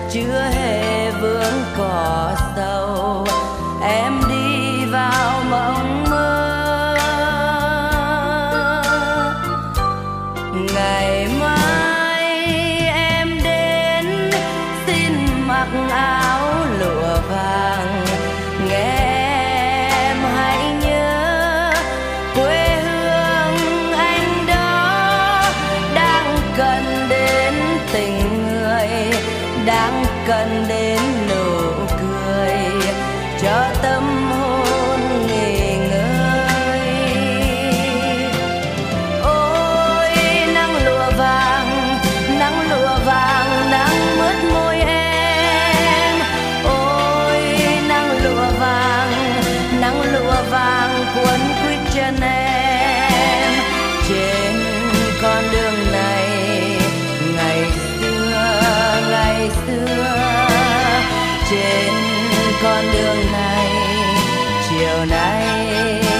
chưa hề vướng cỏ sâu. Em đi vào mộng mơ, ngày mai em đến xin mặc áo lụa vàng. Nghe em hãy nhớ quê hương anh đó, đang cần đến tình người, đang cần đến nụ cười cho tâm hồn nghỉ ngơi. Ôi nắng lụa vàng, nắng lụa vàng đang mướt môi em. Ôi nắng lụa vàng cuốn quýt chân em. Trên con đường này ngày xưa, trên con đường này chiều nay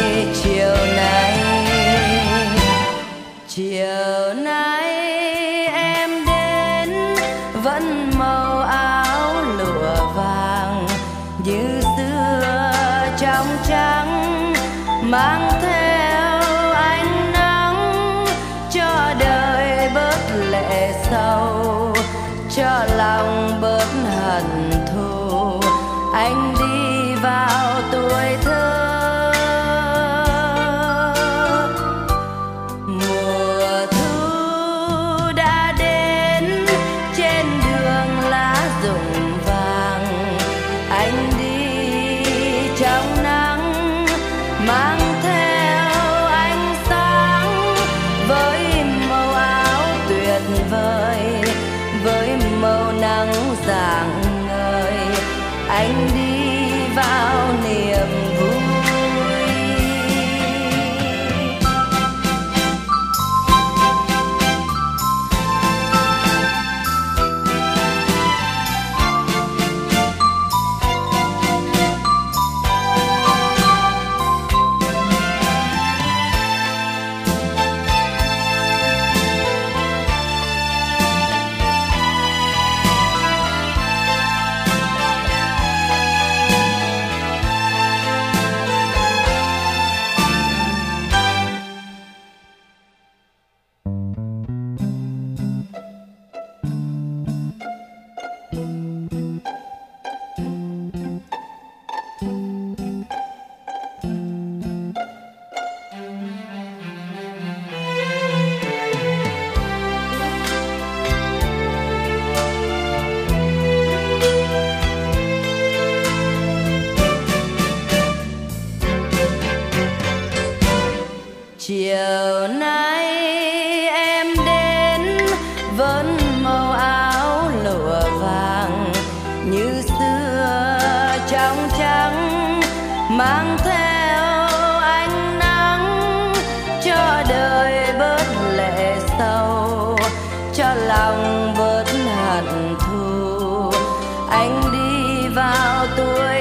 em đến vẫn màu áo lụa vàng như xưa trong trắng, mang theo ánh nắng cho đời bớt lệ sầu, cho lòng bớt hận thù. Anh đi vào tuổi thơ, mùa thu đã đến, trên đường lá rụng vàng. Anh đi trong nắng, mang theo ánh sáng, với màu áo tuyệt vời, với màu nắng rạng ngời. Anh đi vào niềm vui. Chiều nay em đến vẫn màu áo lụa vàng như xưa trong trắng, mang theo ánh nắng cho đời bớt lệ sầu, cho lòng bớt hận thù. Anh đi vào tuổi